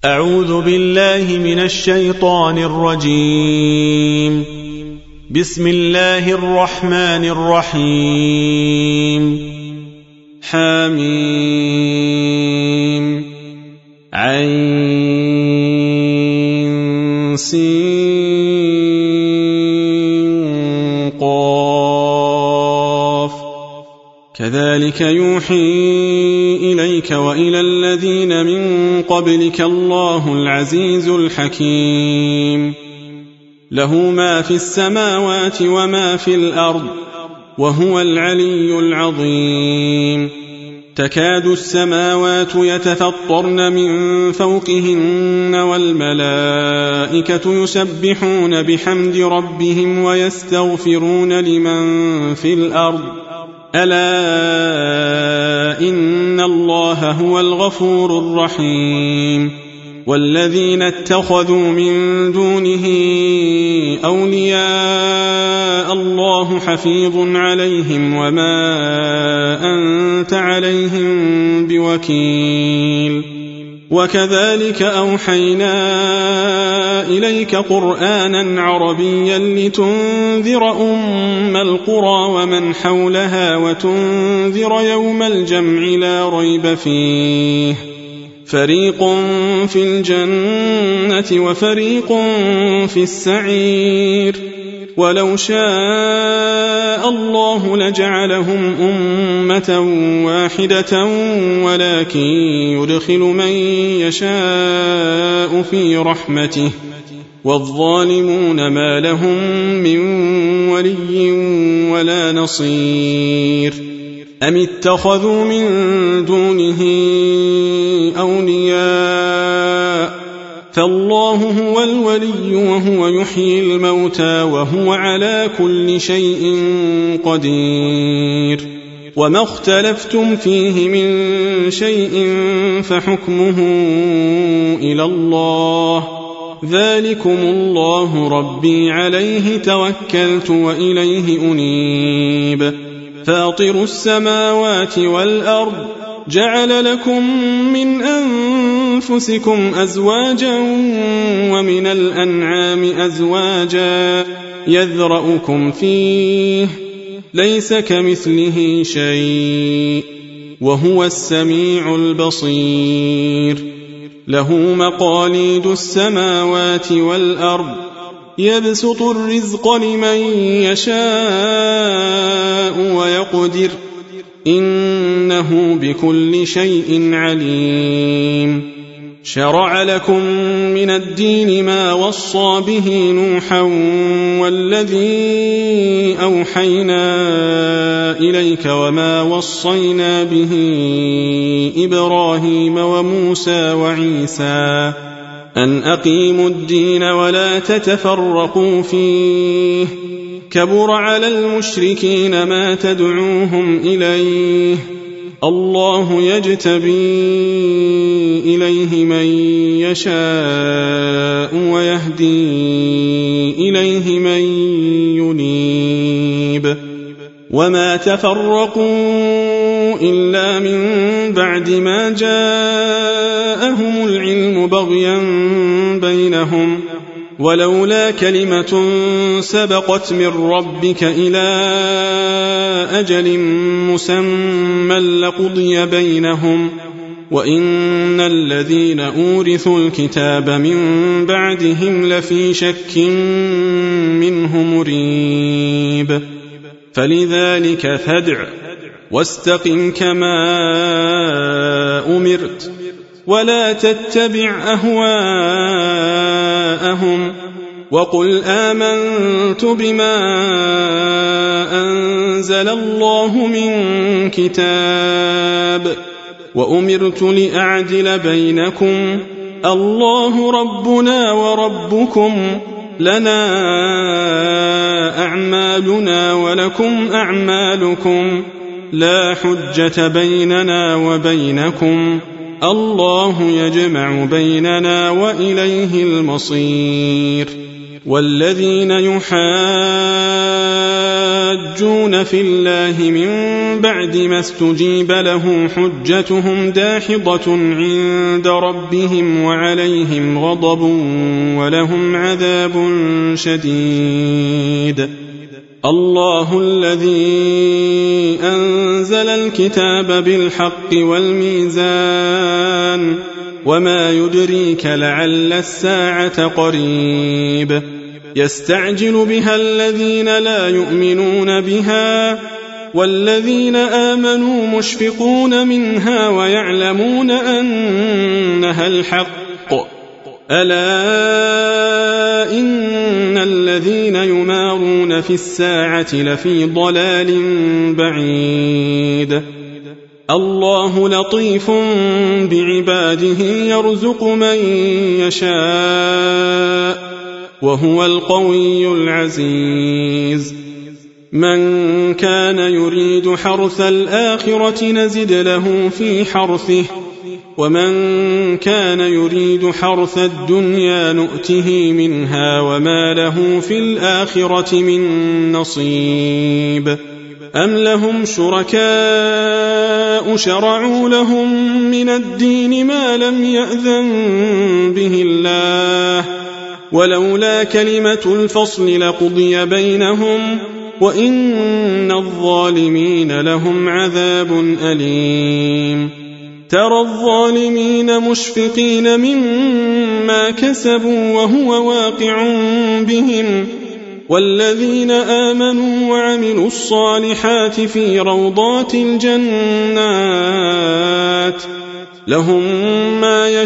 أعوذ بالله من الشيطان الرجيم. بسم الله الرحمن الرحيم. حميم عين سين قاف كذلك يوحي إليك وإلى الذين من قبلك الله العزيز الحكيم. له ما في السماوات وما في الأرض وهو العلي العظيم. تكاد السماوات يتفطرن من فوقهن والملائكة يسبحون بحمد ربهم ويستغفرون لمن في الأرض ألا إن الله هو الغفور الرحيم. والذين اتخذوا من دونه أولياء الله حفيظ عليهم وما أنت عليهم بوكيل. وكذلك أوحينا إليك قرآنا عربيا لتنذر أم القرى ومن حولها وتنذر يوم الجمع لا ريب فيه فريق في الجنة وفريق في السعير. ولو شاء الله لجعلهم أمة واحدة ولكن يدخل من يشاء في رحمته والظالمون ما لهم من ولي ولا نصير. أم اتخذوا من دونه أولياء فالله هو الولي وهو يحيي الموتى وهو على كل شيء قدير. وما اختلفتم فيه من شيء فحكمه إلى الله ذلكم الله ربي عليه توكلت وإليه أنيب. فاطر السماوات والأرض جعل لكم من أنفسكم أزواجا ومن الأنعام أزواجا يذرأكم فيه ليس كمثله شيء وهو السميع البصير. له مقاليد السماوات والأرض يبسط الرزق لمن يشاء ويقدر إنه بكل شيء عليم. شرع لكم من الدين ما وصى به نوحا والذي أوحينا إليك وما وصينا به إبراهيم وموسى وعيسى أن أقيموا الدين ولا تتفرقوا فيه كبر على المشركين ما تدعوهم إليه الله يجتبي إليه من يشاء ويهدي إليه من ينيب. وما تفرقوا إلا من بعد ما جاءهم العلم بغيا بينهم ولولا كلمة سبقت من ربك إلى أجل مسمى لقضي بينهم وإن الذين أورثوا الكتاب من بعدهم لفي شك منه مريب. فلذلك فادع واستقم كما أمرت ولا تتبع أهواءهم وقل آمنت بما أنزل الله من كتاب وأمرت لأعدل بينكم الله ربنا وربكم لنا أعمالنا ولكم أعمالكم لا حجة بيننا وبينكم الله يجمع بيننا وإليه المصير. والذين يحاجون في الله من بعد ما استجيب له حجتهم داحضة عند ربهم وعليهم غضب ولهم عذاب شديد. الله الذي أنزل الكتاب بالحق والميزان وما يدريك لعل الساعة قريب يستعجل بها الذين لا يؤمنون بها والذين آمنوا مشفقون منها ويعلمون أنها الحق ألا إن الذين يمارون في الساعة لفي ضلال بعيد. الله لطيف بعباده يرزق من يشاء وهو القوي العزيز. من كان يريد حرث الآخرة نزد له في حرثه ومن كان يريد حرث الدنيا نؤته منها وما له في الآخرة من نصيب. أم لهم شركاء شرعوا لهم من الدين ما لم يأذن به الله ولولا كلمة الفصل لقضي بينهم وإن الظالمين لهم عذاب أليم. ترى الظالمين مشفقين مما كسبوا وهو واقع بهم والذين آمنوا وعملوا الصالحات في روضات الجنات لهم ما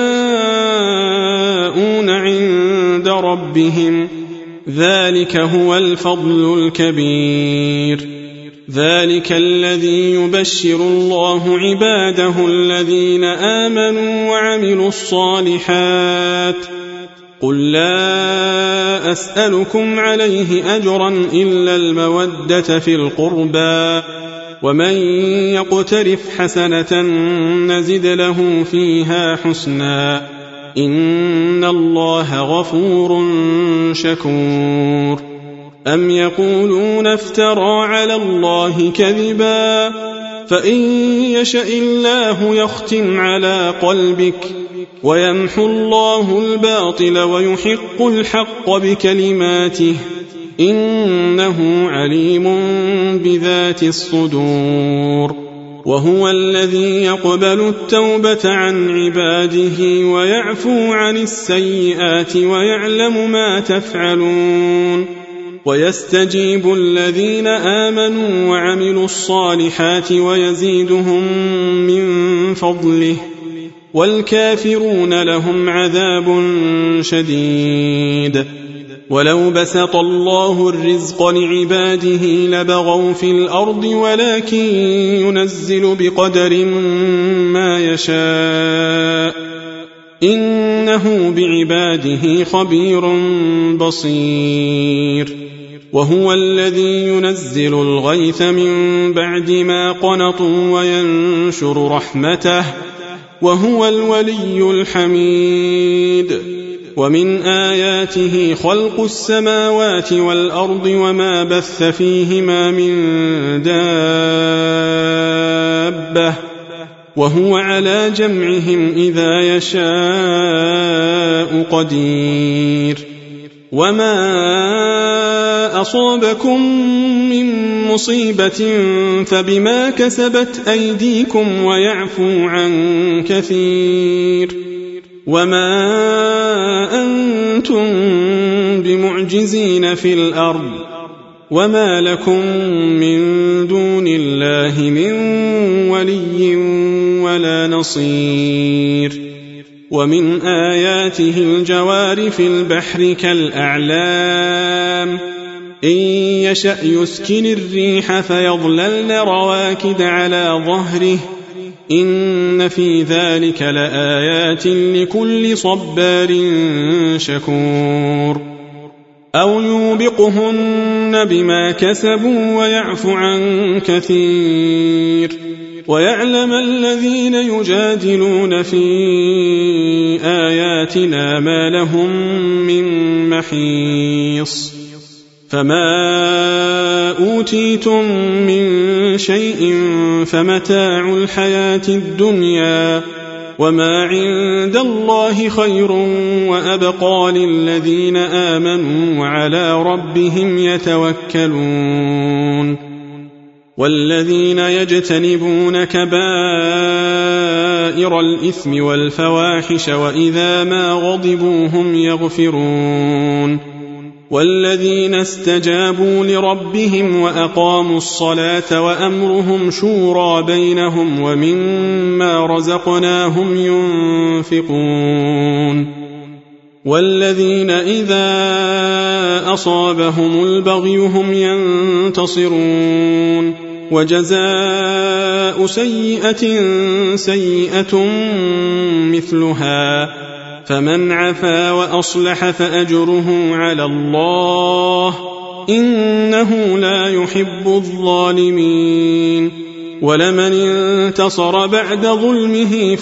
يشاءون عند ربهم ذلك هو الفضل الكبير. ذلك الذي يبشر الله عباده الذين آمنوا وعملوا الصالحات قل لا أسألكم عليه أجرا إلا المودة في القربى ومن يقترف حسنة نزد له فيها حسنا إن الله غفور شكور. أم يقولون افترى على الله كذبا فإن يشأ الله يختم على قلبك ويمحو الله الباطل ويحق الحق بكلماته إنه عليم بذات الصدور. وهو الذي يقبل التوبة عن عباده ويعفو عن السيئات ويعلم ما تفعلون ويستجيب الذين آمنوا وعملوا الصالحات ويزيدهم من فضله والكافرون لهم عذاب شديد. ولو بسط الله الرزق لعباده لبغوا في الأرض ولكن ينزل بقدر ما يشاء إنه بعباده خبير بصير. وهو الذي ينزل الغيث من بعد ما قنطوا وينشر رحمته وهو الولي الحميد. ومن آياته خلق السماوات والأرض وما بث فيهما من دابة وهو على جمعهم إذا يشاء قدير. وما أصابكم من مصيبة فبما كسبت أيديكم ويعفو عن كثير وما أنتم بمعجزين في الأرض وما لكم من دون الله من ولي ولا نصير. ومن آياته الجوار في البحر كالأعلام إن يشأ يسكن الريح فيظللن رواكد على ظهره إن في ذلك لآيات لكل صبار شكور. أو يوبقهن بما كسبوا ويعفو عن كثير ويعلم الذين يجادلون في آيات آياتنا ما لهم من محيص فما أوتيتم من شيء فمتاع الحياة الدنيا وما عند الله خير وأبقى للذين آمنوا وعلى ربهم يتوكلون والذين يجتنبون كبائر الإثم والفواحش وإذا ما غضبوا هم يغفرون والذين استجابوا لربهم وأقاموا الصلاة وأمرهم شورى بينهم ومما رزقناهم ينفقون والذين إذا أصابهم البغي هم ينتصرون وجزاء سيئة سيئة مثلها فمن عفا وأصلح فأجره على الله إنه لا يحب الظالمين ولمن انتصر بعد ظلمه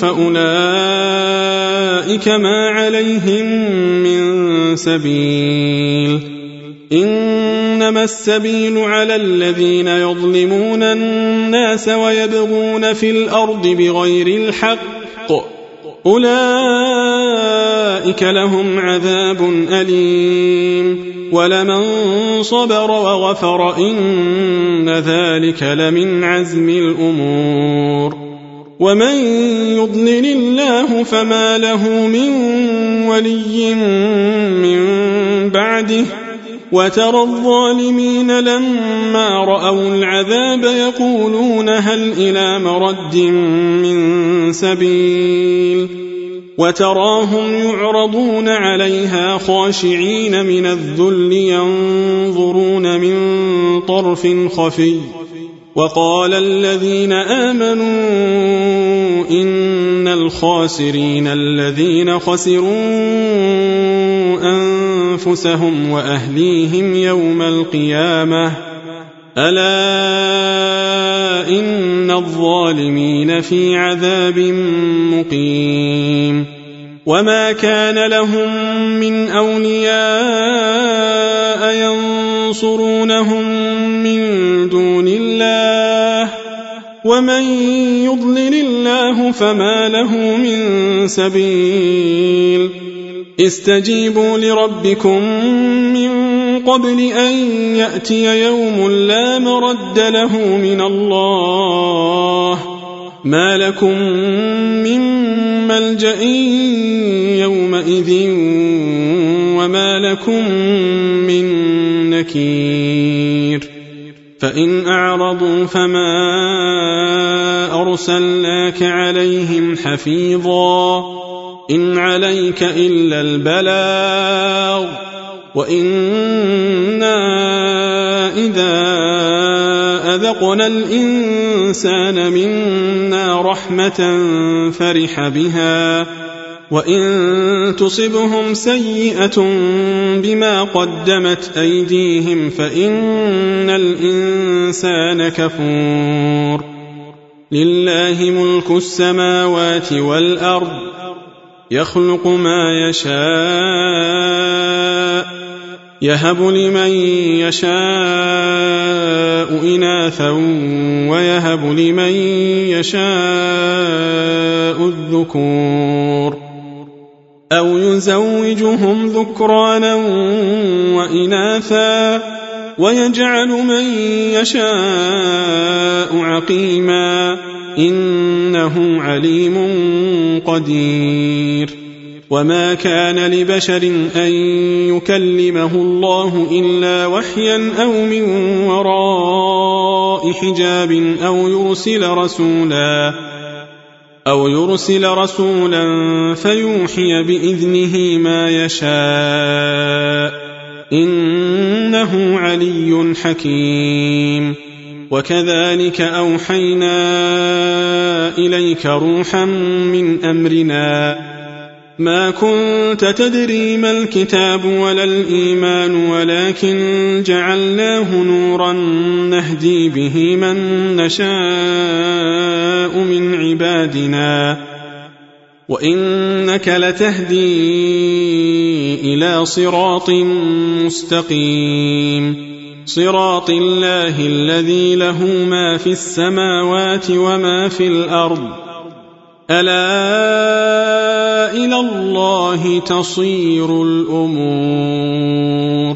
فأولئك ما عليهم من سبيل إنما السبيل على الذين يظلمون الناس ويبغون في الأرض بغير الحق أولئك لهم عذاب أليم ولمن صبر وغفر إن ذلك لمن عزم الأمور ومن يضلل الله فما له من ولي من بعده وترى الظالمين لما رأوا العذاب يقولون هل إلى مرد من سبيل وتراهم يعرضون عليها خاشعين من الذل ينظرون من طرف خفي وقال الذين آمنوا إن الخاسرين الذين خسروا أنفسهم وأهليهم يوم القيامة ألا إن الظالمين في عذاب مقيم وما كان لهم من أولياء ينصرونهم من دون الله ومن يضلل الله فما له من سبيل استجيبوا لربكم من قبل أن يأتي يوم لا مرد له من الله ما لكم من ملجأ يومئذ وما لكم من نكير فإن أعرضوا فما أرسلناك عليهم حفيظا إن عليك إلا البلاغ وإنا إذا أذقنا الإنسان منا رحمة فرح بها وإن تصبهم سيئة بما قدمت أيديهم فإن الإنسان كفور لله ملك السماوات والأرض يخلق ما يشاء يهب لمن يشاء إناثا ويهب لمن يشاء الذكور أو يزوجهم ذكرانا وإناثا ويجعل من يشاء عقيما إنه عليم قدير وما كان لبشر أن يكلمه الله إلا وحيا أو من وراء حجاب أو يرسل رسولا فيوحي بإذنه ما يشاء إنه علي حكيم وكذلك أوحينا إليك روحا من أمرنا ما كنت تدري ما الكتاب ولا الإيمان ولكن جعلناه نورا نهدي به من نشاء من عبادنا وإنك لتهدي إلى صراط مستقيم صراط الله الذي له ما في السماوات وما في الأرض ألا إلى الله تصير الأمور